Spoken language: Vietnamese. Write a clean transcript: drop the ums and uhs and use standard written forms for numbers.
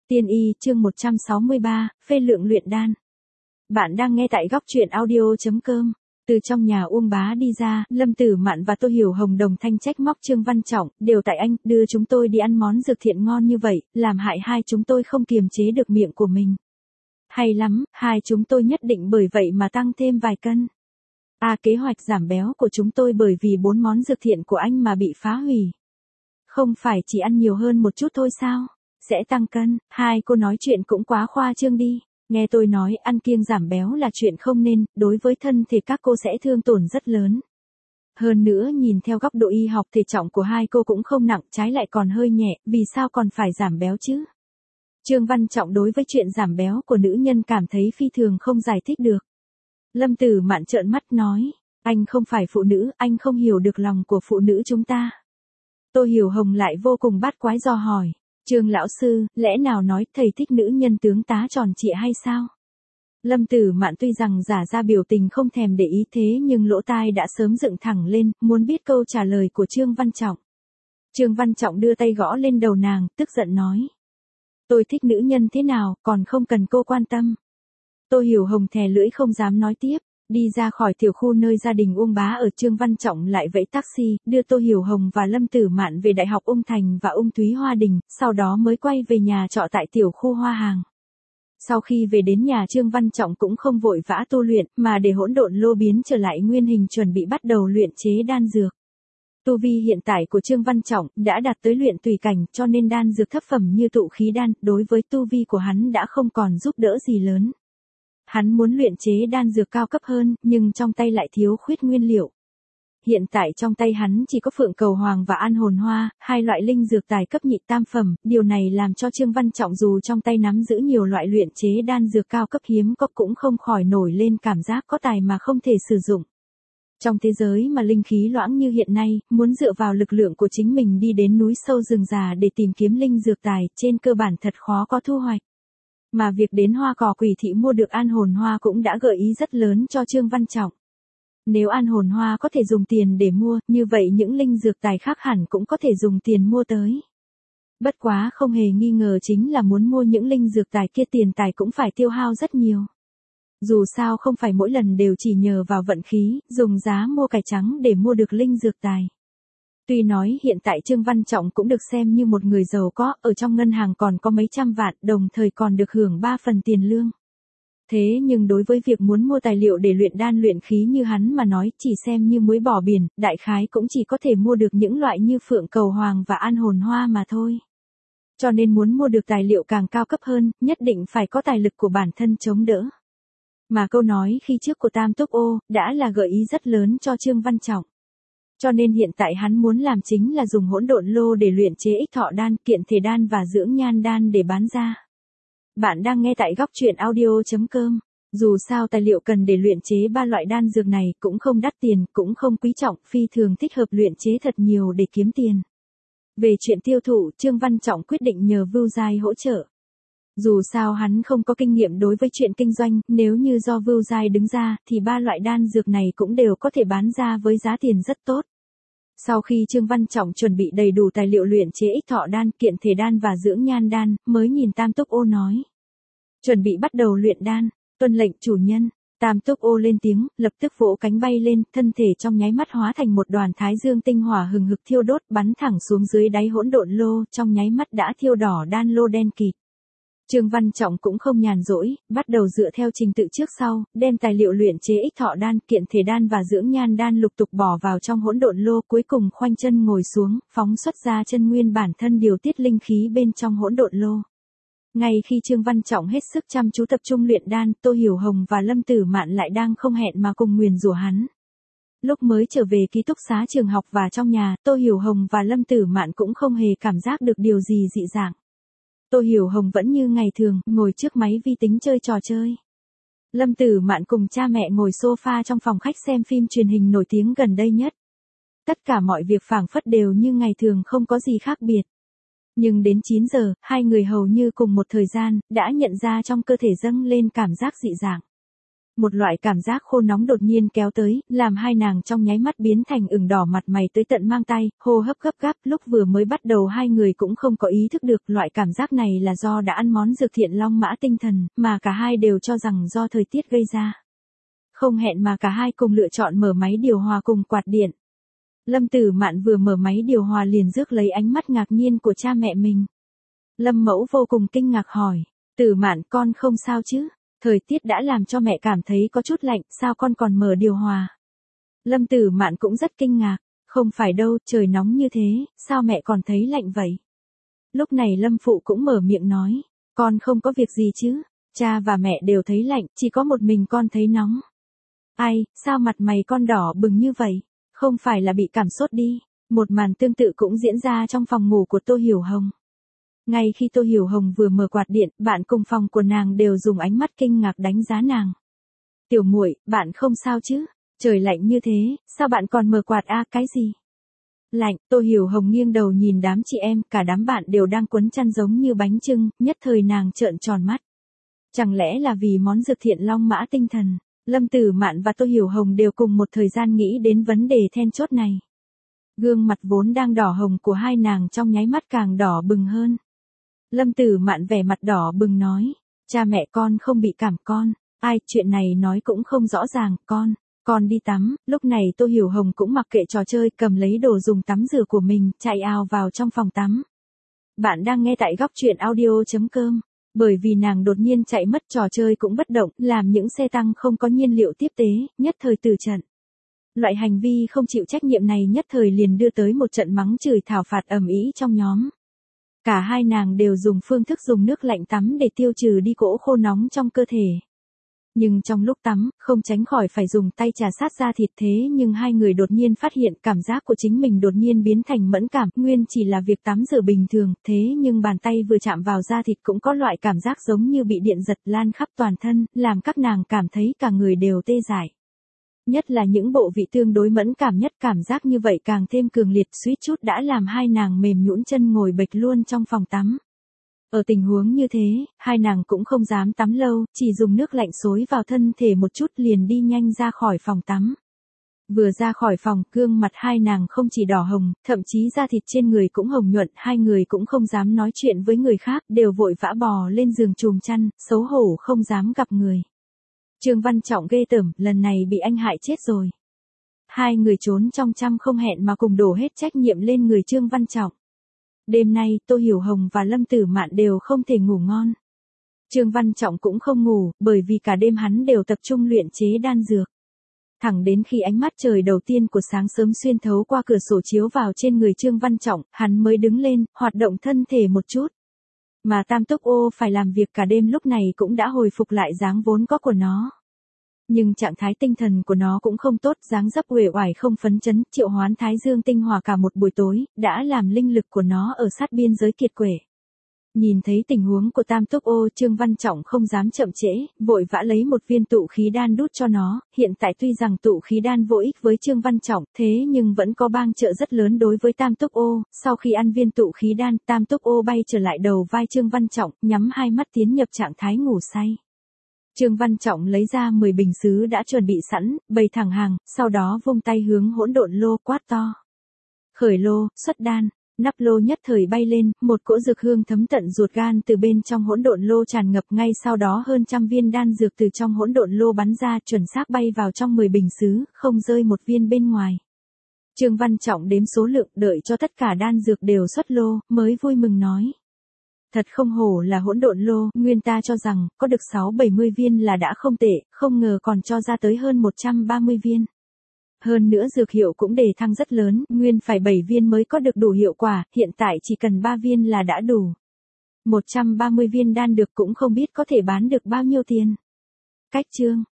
Tiên y chương 163, phê lượng luyện đan. Bạn đang nghe tại góc truyện audio.com. Từ trong nhà Uông Bá đi ra, Lâm Tử Mạn và Tô Hiểu Hồng đồng thanh trách móc Trương Văn Trọng, đều tại anh, đưa chúng tôi đi ăn món dược thiện ngon như vậy, làm hại hai chúng tôi không kiềm chế được miệng của mình. Hay lắm, hai chúng tôi nhất định bởi vậy mà tăng thêm vài cân. Kế hoạch giảm béo của chúng tôi bởi vì 4 món dược thiện của anh mà bị phá hủy. Không phải chỉ ăn nhiều hơn một chút thôi sao? Sẽ tăng cân, hai cô nói chuyện cũng quá khoa trương đi. Nghe tôi nói ăn kiêng giảm béo là chuyện không nên, đối với thân thể các cô sẽ thương tổn rất lớn. Hơn nữa nhìn theo góc độ y học thể trọng của hai cô cũng không nặng, trái lại còn hơi nhẹ, vì sao còn phải giảm béo chứ? Trương Văn Trọng đối với chuyện giảm béo của nữ nhân cảm thấy phi thường không giải thích được. Lâm Tử Mạn trợn mắt nói, anh không phải phụ nữ, anh không hiểu được lòng của phụ nữ chúng ta. Tô Hiểu Hồng lại vô cùng bát quái dò hỏi. Trương lão sư, lẽ nào nói thầy thích nữ nhân tướng tá tròn trịa hay sao? Lâm Tử Mạn tuy rằng giả ra biểu tình không thèm để ý thế nhưng lỗ tai đã sớm dựng thẳng lên, muốn biết câu trả lời của Trương Văn Trọng. Trương Văn Trọng đưa tay gõ lên đầu nàng, tức giận nói. Tôi thích nữ nhân thế nào, còn không cần cô quan tâm. Tô Hiểu Hồng thè lưỡi không dám nói tiếp. Đi ra khỏi tiểu khu nơi gia đình Uông Bá ở, Trương Văn Trọng lại vẫy taxi, đưa Tô Hiểu Hồng và Lâm Tử Mạn về Đại học Ung Thành và Ung Thúy Hoa Đình, sau đó mới quay về nhà trọ tại tiểu khu Hoa Hàng. Sau khi về đến nhà, Trương Văn Trọng cũng không vội vã tu luyện, mà để hỗn độn lô biến trở lại nguyên hình chuẩn bị bắt đầu luyện chế đan dược. Tu vi hiện tại của Trương Văn Trọng đã đạt tới luyện tùy cảnh, cho nên đan dược thấp phẩm như tụ khí đan, đối với tu vi của hắn đã không còn giúp đỡ gì lớn. Hắn muốn luyện chế đan dược cao cấp hơn, nhưng trong tay lại thiếu khuyết nguyên liệu. Hiện tại trong tay hắn chỉ có Phượng Cầu Hoàng và An Hồn Hoa, hai loại linh dược tài cấp nhị tam phẩm, điều này làm cho Trương Văn Trọng dù trong tay nắm giữ nhiều loại luyện chế đan dược cao cấp hiếm có cũng không khỏi nổi lên cảm giác có tài mà không thể sử dụng. Trong thế giới mà linh khí loãng như hiện nay, muốn dựa vào lực lượng của chính mình đi đến núi sâu rừng già để tìm kiếm linh dược tài, trên cơ bản thật khó có thu hoạch. Mà việc đến Hoa Cỏ Quỷ Thị mua được An Hồn Hoa cũng đã gợi ý rất lớn cho Trương Văn Trọng. Nếu An Hồn Hoa có thể dùng tiền để mua, như vậy những linh dược tài khác hẳn cũng có thể dùng tiền mua tới. Bất quá không hề nghi ngờ chính là muốn mua những linh dược tài kia tiền tài cũng phải tiêu hao rất nhiều. Dù sao không phải mỗi lần đều chỉ nhờ vào vận khí, dùng giá mua cải trắng để mua được linh dược tài. Tuy nói hiện tại Trương Văn Trọng cũng được xem như một người giàu có, ở trong ngân hàng còn có mấy trăm vạn, đồng thời còn được hưởng 3 phần tiền lương. Thế nhưng đối với việc muốn mua tài liệu để luyện đan luyện khí như hắn mà nói, chỉ xem như muối bỏ biển, đại khái cũng chỉ có thể mua được những loại như Phượng Cầu Hoàng và An Hồn Hoa mà thôi. Cho nên muốn mua được tài liệu càng cao cấp hơn, nhất định phải có tài lực của bản thân chống đỡ. Mà câu nói khi trước của Tam Túc Ô, đã là gợi ý rất lớn cho Trương Văn Trọng. Cho nên hiện tại hắn muốn làm chính là dùng hỗn độn lô để luyện chế ích thọ đan, kiện thể đan và dưỡng nhan đan để bán ra. Bạn đang nghe tại góc truyện audio.com. Dù sao tài liệu cần để luyện chế 3 loại đan dược này cũng không đắt tiền, cũng không quý trọng, phi thường thích hợp luyện chế thật nhiều để kiếm tiền. Về chuyện tiêu thụ, Trương Văn Trọng quyết định nhờ Vưu Giai hỗ trợ. Dù sao hắn không có kinh nghiệm đối với chuyện kinh doanh, nếu như do Vưu Giai đứng ra, thì 3 loại đan dược này cũng đều có thể bán ra với giá tiền rất tốt. Sau khi Trương Văn Trọng chuẩn bị đầy đủ tài liệu luyện chế ích thọ đan, kiện thể đan và dưỡng nhan đan, mới nhìn Tam Túc Ô nói. Chuẩn bị bắt đầu luyện đan, tuân lệnh chủ nhân. Tam Túc Ô lên tiếng, lập tức vỗ cánh bay lên, thân thể trong nháy mắt hóa thành một đoàn thái dương tinh hỏa hừng hực thiêu đốt, bắn thẳng xuống dưới đáy hỗn độn lô, trong nháy mắt đã thiêu đỏ đan lô đen kịt. Trương Văn Trọng cũng không nhàn rỗi, bắt đầu dựa theo trình tự trước sau, đem tài liệu luyện chế ích thọ đan, kiện thể đan và dưỡng nhan đan lục tục bỏ vào trong hỗn độn lô, cuối cùng khoanh chân ngồi xuống, phóng xuất ra chân nguyên bản thân điều tiết linh khí bên trong hỗn độn lô. Ngay khi Trương Văn Trọng hết sức chăm chú tập trung luyện đan, Tô Hiểu Hồng và Lâm Tử Mạn lại đang không hẹn mà cùng nguyền rủa hắn. Lúc mới trở về ký túc xá trường học và trong nhà, Tô Hiểu Hồng và Lâm Tử Mạn cũng không hề cảm giác được điều gì dị dạng. Tô Hiểu Hồng vẫn như ngày thường, ngồi trước máy vi tính chơi trò chơi. Lâm Tử Mạn cùng cha mẹ ngồi sofa trong phòng khách xem phim truyền hình nổi tiếng gần đây nhất. Tất cả mọi việc phảng phất đều như ngày thường, không có gì khác biệt. Nhưng đến 9 giờ, hai người hầu như cùng một thời gian, đã nhận ra trong cơ thể dâng lên cảm giác dị dạng. Một loại cảm giác khô nóng đột nhiên kéo tới, làm hai nàng trong nháy mắt biến thành ửng đỏ mặt mày tới tận mang tay, hô hấp gấp gáp, lúc vừa mới bắt đầu hai người cũng không có ý thức được loại cảm giác này là do đã ăn món dược thiện long mã tinh thần, mà cả hai đều cho rằng do thời tiết gây ra. Không hẹn mà cả hai cùng lựa chọn mở máy điều hòa cùng quạt điện. Lâm Tử Mạn vừa mở máy điều hòa liền rước lấy ánh mắt ngạc nhiên của cha mẹ mình. Lâm Mẫu vô cùng kinh ngạc hỏi, Tử Mạn con không sao chứ? Thời tiết đã làm cho mẹ cảm thấy có chút lạnh, sao con còn mở điều hòa? Lâm Tử Mạn cũng rất kinh ngạc, không phải đâu, trời nóng như thế, sao mẹ còn thấy lạnh vậy? Lúc này Lâm Phụ cũng mở miệng nói, con không có việc gì chứ, cha và mẹ đều thấy lạnh, chỉ có một mình con thấy nóng. Ai, sao mặt mày con đỏ bừng như vậy? Không phải là bị cảm sốt đi. Một màn tương tự cũng diễn ra trong phòng ngủ của Tô Hiểu Hồng. Ngay khi Tô Hiểu Hồng vừa mở quạt điện, bạn cùng phòng của nàng đều dùng ánh mắt kinh ngạc đánh giá nàng. Tiểu muội, bạn không sao chứ? Trời lạnh như thế, sao bạn còn mở quạt cái gì? Lạnh, Tô Hiểu Hồng nghiêng đầu nhìn đám chị em, cả đám bạn đều đang quấn chăn giống như bánh chưng, nhất thời nàng trợn tròn mắt. Chẳng lẽ là vì món dược thiện long mã tinh thần? Lâm Tử Mạn và Tô Hiểu Hồng đều cùng một thời gian nghĩ đến vấn đề then chốt này. Gương mặt vốn đang đỏ hồng của hai nàng trong nháy mắt càng đỏ bừng hơn. Lâm Tử Mạn vẻ mặt đỏ bừng nói, cha mẹ con không bị cảm con, ai, chuyện này nói cũng không rõ ràng, con đi tắm. Lúc này Tô Hiểu Hồng cũng mặc kệ trò chơi, cầm lấy đồ dùng tắm rửa của mình, chạy ào vào trong phòng tắm. Bạn đang nghe tại góc truyện audio.com. Bởi vì nàng đột nhiên chạy mất, trò chơi cũng bất động, làm những xe tăng không có nhiên liệu tiếp tế, nhất thời từ trận. Loại hành vi không chịu trách nhiệm này nhất thời liền đưa tới một trận mắng chửi thảo phạt ầm ĩ trong nhóm. Cả hai nàng đều dùng phương thức dùng nước lạnh tắm để tiêu trừ đi cỗ khô nóng trong cơ thể. Nhưng trong lúc tắm, không tránh khỏi phải dùng tay trà sát da thịt, thế nhưng hai người đột nhiên phát hiện cảm giác của chính mình đột nhiên biến thành mẫn cảm, nguyên chỉ là việc tắm rửa bình thường, thế nhưng bàn tay vừa chạm vào da thịt cũng có loại cảm giác giống như bị điện giật lan khắp toàn thân, làm các nàng cảm thấy cả người đều tê dại. Nhất là những bộ vị tương đối mẫn cảm nhất, cảm giác như vậy càng thêm cường liệt, suýt chút đã làm hai nàng mềm nhũn chân ngồi bệt luôn trong phòng tắm. Ở tình huống như thế, hai nàng cũng không dám tắm lâu, chỉ dùng nước lạnh xối vào thân thể một chút liền đi nhanh ra khỏi phòng tắm. Vừa ra khỏi phòng, gương mặt hai nàng không chỉ đỏ hồng, thậm chí da thịt trên người cũng hồng nhuận, hai người cũng không dám nói chuyện với người khác, đều vội vã bò lên giường chùm chăn, xấu hổ không dám gặp người. Trương Văn Trọng ghê tởm, lần này bị anh hại chết rồi. Hai người trốn trong chăn không hẹn mà cùng đổ hết trách nhiệm lên người Trương Văn Trọng. Đêm nay, Tô Hiểu Hồng và Lâm Tử Mạn đều không thể ngủ ngon. Trương Văn Trọng cũng không ngủ, bởi vì cả đêm hắn đều tập trung luyện chế đan dược. Thẳng đến khi ánh mắt trời đầu tiên của sáng sớm xuyên thấu qua cửa sổ chiếu vào trên người Trương Văn Trọng, hắn mới đứng lên, hoạt động thân thể một chút. Mà Tam Túc Ô phải làm việc cả đêm lúc này cũng đã hồi phục lại dáng vốn có của nó. Nhưng trạng thái tinh thần của nó cũng không tốt, dáng dấp uể oải không phấn chấn, triệu hoán Thái Dương tinh hỏa cả một buổi tối, đã làm linh lực của nó ở sát biên giới kiệt quệ. Nhìn thấy tình huống của Tam Túc Ô, Trương Văn Trọng không dám chậm trễ, vội vã lấy một viên tụ khí đan đút cho nó. Hiện tại tuy rằng tụ khí đan vô ích với Trương Văn Trọng, thế nhưng vẫn có bang trợ rất lớn đối với Tam Túc Ô. Sau khi ăn viên tụ khí đan, Tam Túc Ô bay trở lại đầu vai Trương Văn Trọng, nhắm hai mắt tiến nhập trạng thái ngủ say. Trương Văn Trọng lấy ra 10 bình sứ đã chuẩn bị sẵn, bày thẳng hàng, sau đó vung tay hướng hỗn độn lô quát to. Khởi lô, xuất đan. Nắp lô nhất thời bay lên, một cỗ dược hương thấm tận ruột gan từ bên trong hỗn độn lô tràn ngập, ngay sau đó hơn trăm viên đan dược từ trong hỗn độn lô bắn ra, chuẩn xác bay vào trong 10 bình sứ, không rơi một viên bên ngoài. Trương Văn Trọng đếm số lượng, đợi cho tất cả đan dược đều xuất lô, mới vui mừng nói. Thật không hổ là hỗn độn lô, nguyên ta cho rằng, có được 6-70 viên là đã không tệ, không ngờ còn cho ra tới hơn 130 viên. Hơn nữa dược hiệu cũng đề thăng rất lớn, nguyên phải 7 viên mới có được đủ hiệu quả, hiện tại chỉ cần 3 viên là đã đủ. 130 viên đan được cũng không biết có thể bán được bao nhiêu tiền. Cách chương